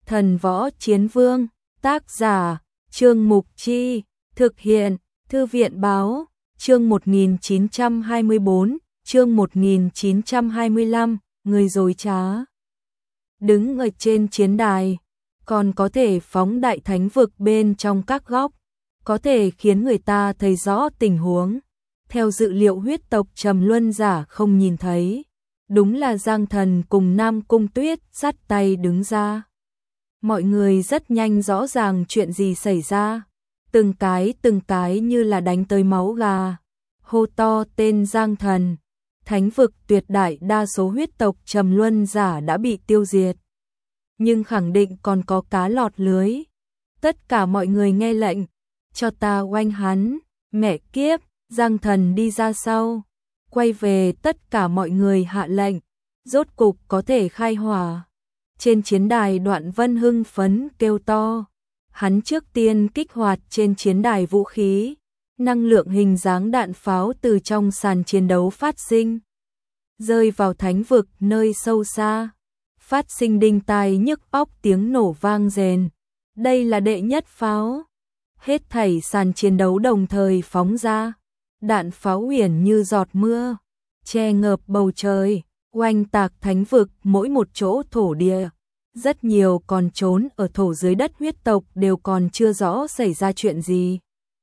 Thần Võ Chiến Vương, tác giả, Trương Mục Chi, thực hiện, Thư viện Báo, chương 1924, chương 1925, người dối trá. Đứng ở trên chiến đài, còn có thể phóng đại thánh vực bên trong các góc, có thể khiến người ta thấy rõ tình huống. Theo dự liệu huyết tộc Trầm Luân Giả không nhìn thấy, đúng là Giang Thần cùng Nam Cung Tuyết dắt tay đứng ra. Mọi người rất nhanh rõ ràng chuyện gì xảy ra, từng cái như là đánh tới máu gà, hô to tên Giang Thần. Thánh vực tuyệt đại đa số huyết tộc Trầm Luân Giả đã bị tiêu diệt, nhưng khẳng định còn có cá lọt lưới. Tất cả mọi người nghe lệnh, cho ta oanh hắn. Mẹ kiếp, Giang Thần đi ra sau, quay về, tất cả mọi người hạ lệnh, rốt cục có thể khai hỏa. Trên chiến đài Đoạn Vân hưng phấn kêu to, hắn trước tiên kích hoạt trên chiến đài vũ khí, năng lượng hình dáng đạn pháo từ trong sàn chiến đấu phát sinh, rơi vào thánh vực nơi sâu xa, phát sinh đinh tai nhức óc tiếng nổ vang rền. Đây là đệ nhất pháo. Hết thảy sàn chiến đấu đồng thời phóng ra, đạn pháo uyển như giọt mưa, che ngợp bầu trời, oanh tạc thánh vực mỗi một chỗ thổ địa. Rất nhiều còn trốn ở thổ dưới đất huyết tộc đều còn chưa rõ xảy ra chuyện gì,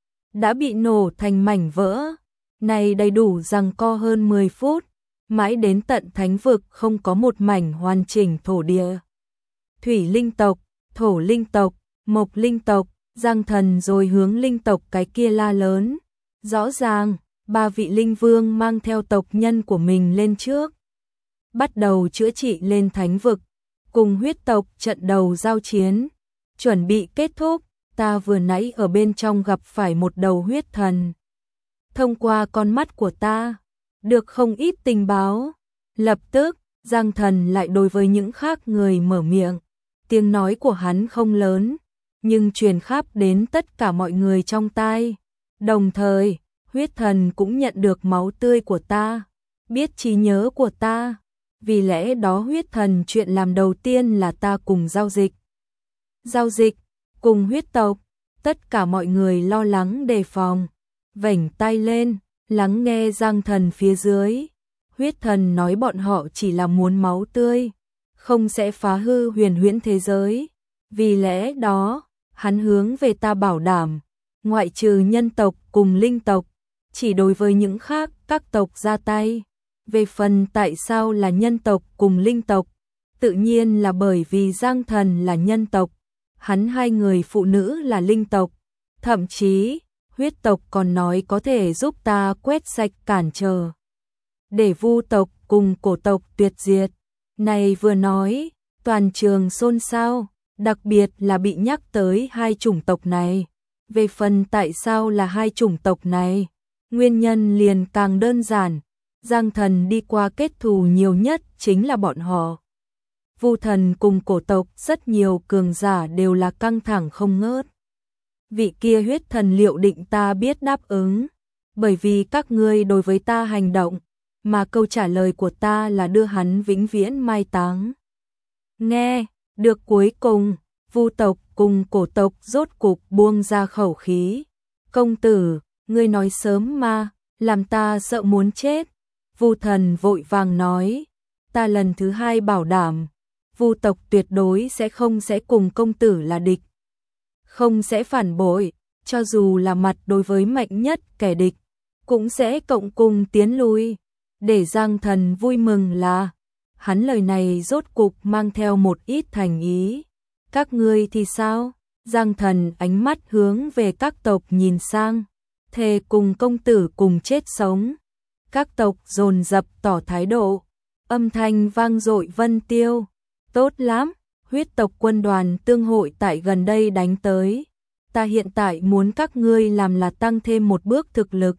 đã bị nổ thành mảnh vỡ. Này đầy đủ giằng co hơn 10 phút, mãi đến tận thánh vực không có một mảnh hoàn chỉnh thổ địa. Thủy linh tộc, thổ linh tộc, mộc linh tộc, Giang Thần rồi hướng linh tộc cái kia la lớn. Rõ ràng, 3 vị linh vương mang theo tộc nhân của mình lên trước, bắt đầu chữa trị lên thánh vực, cùng huyết tộc trận đầu giao chiến, chuẩn bị kết thúc. Ta vừa nãy ở bên trong gặp phải một đầu huyết thần. Thông qua con mắt của ta, được không ít tình báo. Lập tức, Giang Thần lại đối với những khác người mở miệng. Tiếng nói của hắn không lớn, nhưng truyền khắp đến tất cả mọi người trong tai. Đồng thời, huyết thần cũng nhận được máu tươi của ta, biết trí nhớ của ta. Vì lẽ đó huyết thần chuyện làm đầu tiên là ta cùng giao dịch. Giao dịch, cùng huyết tộc. Tất cả mọi người lo lắng đề phòng, vểnh tai lên, lắng nghe Giang Thần phía dưới. Huyết thần nói bọn họ chỉ là muốn máu tươi, không sẽ phá hư huyền huyễn thế giới. Vì lẽ đó, hắn hướng về ta bảo đảm, ngoại trừ nhân tộc cùng linh tộc, chỉ đối với những khác các tộc ra tay. Về phần tại sao là nhân tộc cùng linh tộc, tự nhiên là bởi vì Giang Thần là nhân tộc, hắn hai người phụ nữ là linh tộc. Thậm chí, huyết tộc còn nói có thể giúp ta quét sạch cản trở, để vu tộc cùng cổ tộc tuyệt diệt. Này vừa nói, toàn trường xôn xao, đặc biệt là bị nhắc tới hai chủng tộc này. Về phần tại sao là hai chủng tộc này, nguyên nhân liền càng đơn giản. Giang Thần đi qua kết thù nhiều nhất chính là bọn họ. Vu thần cùng cổ tộc rất nhiều cường giả đều là căng thẳng không ngớt. Vị kia huyết thần liệu định ta biết đáp ứng, bởi vì các ngươi đối với ta hành động, mà câu trả lời của ta là đưa hắn vĩnh viễn mai táng. Nghe được cuối cùng, Vu tộc cùng cổ tộc rốt cục buông ra khẩu khí. Công tử, ngươi nói sớm mà, làm ta sợ muốn chết. Vu thần vội vàng nói, ta lần thứ hai bảo đảm, Vu tộc tuyệt đối sẽ cùng công tử là địch, không sẽ phản bội, cho dù là mặt đối với mạnh nhất kẻ địch, cũng sẽ cộng cùng tiến lui. Để Giang Thần vui mừng là, hắn lời này rốt cục mang theo một ít thành ý. Các ngươi thì sao? Giang Thần ánh mắt hướng về các tộc nhìn sang, thề cùng công tử cùng chết sống. Các tộc dồn dập tỏ thái độ, âm thanh vang dội vân tiêu. Tốt lắm, huyết tộc quân đoàn tương hội tại gần đây đánh tới. Ta hiện tại muốn các ngươi làm là tăng thêm một bước thực lực.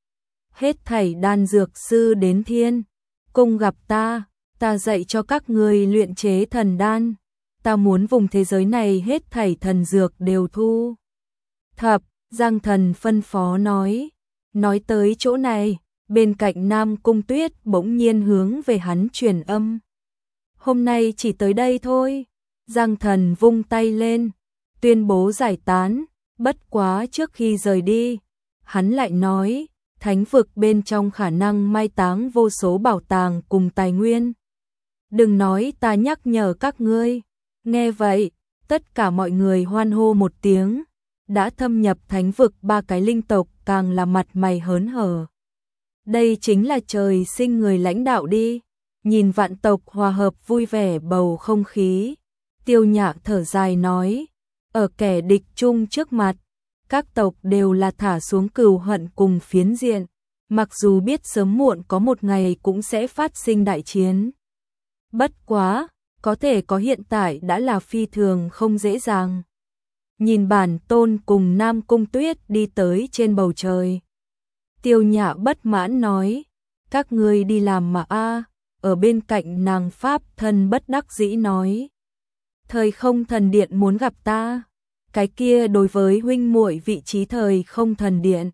Hết thảy đan dược sư đến thiên cung gặp ta dạy cho các ngươi luyện chế thần đan. Ta muốn vùng thế giới này hết thảy thần dược đều thu thập. Giang Thần phân phó nói. Nói tới chỗ này, bên cạnh Nam Cung Tuyết bỗng nhiên hướng về hắn truyền âm. Hôm nay chỉ tới đây thôi, Giang Thần vung tay lên, tuyên bố giải tán, bất quá trước khi rời đi, hắn lại nói, thánh vực bên trong khả năng mai táng vô số bảo tàng cùng tài nguyên. Đừng nói ta nhắc nhở các ngươi. Nghe vậy, tất cả mọi người hoan hô một tiếng, đã thâm nhập thánh vực ba cái linh tộc càng là mặt mày hớn hở. Đây chính là trời sinh người lãnh đạo đi. Nhìn vạn tộc hòa hợp vui vẻ bầu không khí, Tiêu Nhạc thở dài nói, ở kẻ địch chung trước mặt, các tộc đều là thả xuống cừu hận cùng phiến diện, mặc dù biết sớm muộn có một ngày cũng sẽ phát sinh đại chiến. Bất quá, có thể có hiện tại đã là phi thường không dễ dàng. Nhìn Bản Tôn cùng Nam Cung Tuyết đi tới trên bầu trời, Tiêu Nhã bất mãn nói, các ngươi đi làm mà a. Ở bên cạnh nàng pháp thân bất đắc dĩ nói, thời không thần điện muốn gặp ta, cái kia đối với huynh muội vị trí thời không thần điện.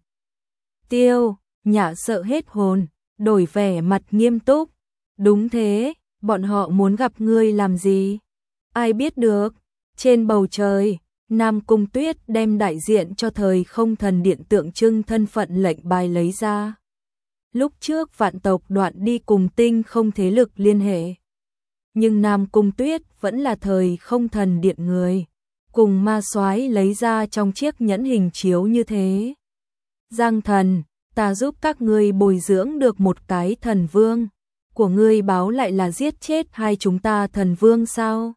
Tiêu Nhã sợ hết hồn, đổi vẻ mặt nghiêm túc, đúng thế, bọn họ muốn gặp ngươi làm gì? Ai biết được. Trên bầu trời, Nam Cung Tuyết đem đại diện cho thời không thần điện tượng trưng thân phận lệnh bài lấy ra. Lúc trước vạn tộc đoạn đi cùng tinh không thế lực liên hệ. Nhưng Nam Cung Tuyết vẫn là thời không thần điện người. Cùng ma soái lấy ra trong chiếc nhẫn hình chiếu như thế. Giang Thần, ta giúp các ngươi bồi dưỡng được một cái thần vương. Của ngươi báo lại là giết chết hai chúng ta thần vương sao?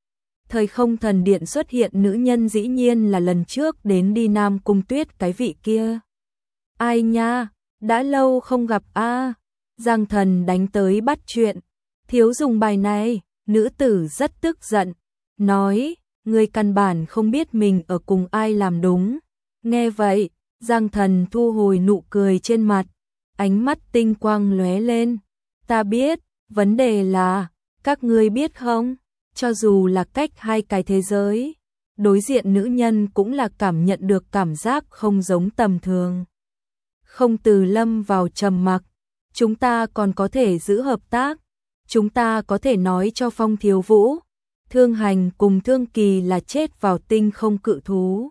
Thời không thần điện xuất hiện nữ nhân dĩ nhiên là lần trước đến đi Nam Cung Tuyết cái vị kia. Ai nha? Đã lâu không gặp a. Giang Thần đánh tới bắt chuyện, thiếu dùng bài này, nữ tử rất tức giận, nói, ngươi căn bản không biết mình ở cùng ai làm đúng. Nghe vậy, Giang Thần thu hồi nụ cười trên mặt, ánh mắt tinh quang lóe lên, ta biết, vấn đề là, các ngươi biết không, cho dù là cách hai cái thế giới, đối diện nữ nhân cũng là cảm nhận được cảm giác không giống tầm thường. Không từ lâm vào trầm mặc, chúng ta còn có thể giữ hợp tác, chúng ta có thể nói cho Phong Thiếu Vũ, Thương Hành cùng Thương Kỳ là chết vào tinh không cự thú.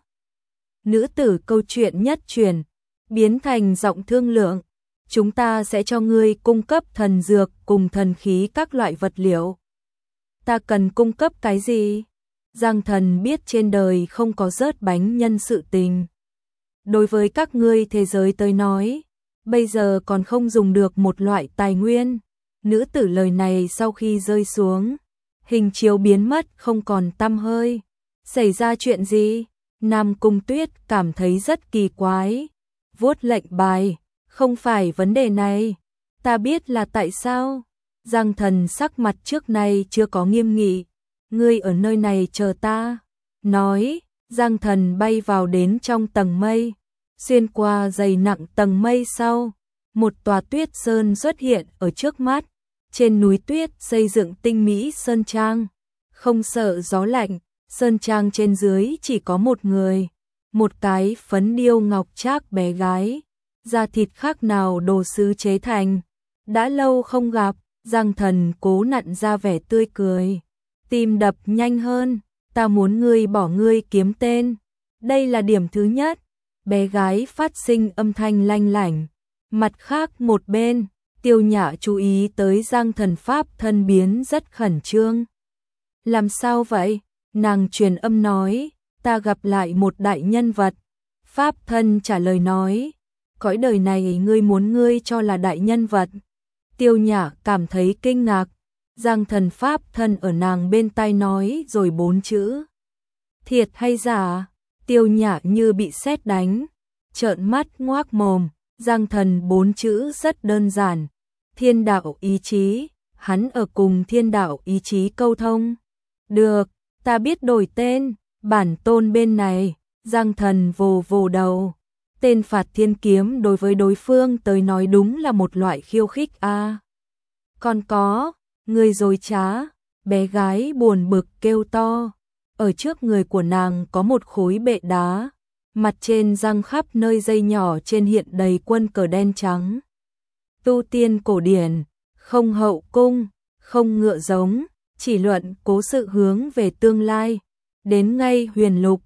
Nữ tử câu chuyện nhất truyền, biến thành giọng thương lượng, chúng ta sẽ cho ngươi cung cấp thần dược cùng thần khí các loại vật liệu. Ta cần cung cấp cái gì? Giang Thần biết trên đời không có rớt bánh nhân sự tình. Đối với các ngươi thế giới tới nói, bây giờ còn không dùng được một loại tài nguyên. Nữ tử lời này sau khi rơi xuống, hình chiếu biến mất không còn tăm hơi. Xảy ra chuyện gì? Nam Cung Tuyết cảm thấy rất kỳ quái. Vuốt lệnh bài, không phải vấn đề này. Ta biết là tại sao. Giang Thần sắc mặt trước nay chưa có nghiêm nghị. Ngươi ở nơi này chờ ta. Nói, Giang Thần bay vào đến trong tầng mây. Xuyên qua dày nặng tầng mây sau, một tòa tuyết sơn xuất hiện ở trước mắt. Trên núi tuyết xây dựng tinh mỹ sơn trang. Không sợ gió lạnh, sơn trang trên dưới chỉ có một người. Một cái phấn điêu ngọc trác bé gái. Da thịt khác nào đồ sứ chế thành. Đã lâu không gặp, Giang Thần cố nặn ra vẻ tươi cười. Tim đập nhanh hơn, ta muốn ngươi bỏ ngươi kiếm tên. Đây là điểm thứ nhất. Bé gái phát sinh âm thanh lanh lảnh. Mặt khác một bên, Tiêu Nhã chú ý tới Giang Thần pháp thân biến rất khẩn trương. Làm sao vậy? Nàng truyền âm nói, ta gặp lại một đại nhân vật. Pháp thân trả lời nói, cõi đời này ngươi muốn ngươi cho là đại nhân vật. Tiêu Nhã cảm thấy kinh ngạc. Giang Thần pháp thân ở nàng bên tai nói rồi 4 chữ. Thiệt hay giả? Tiêu Nhã như bị sét đánh, trợn mắt ngoác mồm. Giang Thần 4 chữ rất đơn giản. Thiên đạo ý chí, hắn ở cùng thiên đạo ý chí câu thông. Được, ta biết đổi tên, bản tôn bên này. Giang Thần vồ vồ đầu. Tên phạt thiên kiếm đối với đối phương tới nói đúng là một loại khiêu khích a. Còn có, người dối trá, bé gái buồn bực kêu to. Ở trước người của nàng có một khối bệ đá, mặt trên răng khắp nơi dây nhỏ trên hiện đầy quân cờ đen trắng. Tu tiên cổ điển, không hậu cung, không ngựa giống, chỉ luận cố sự hướng về tương lai. Đến ngay huyền lục,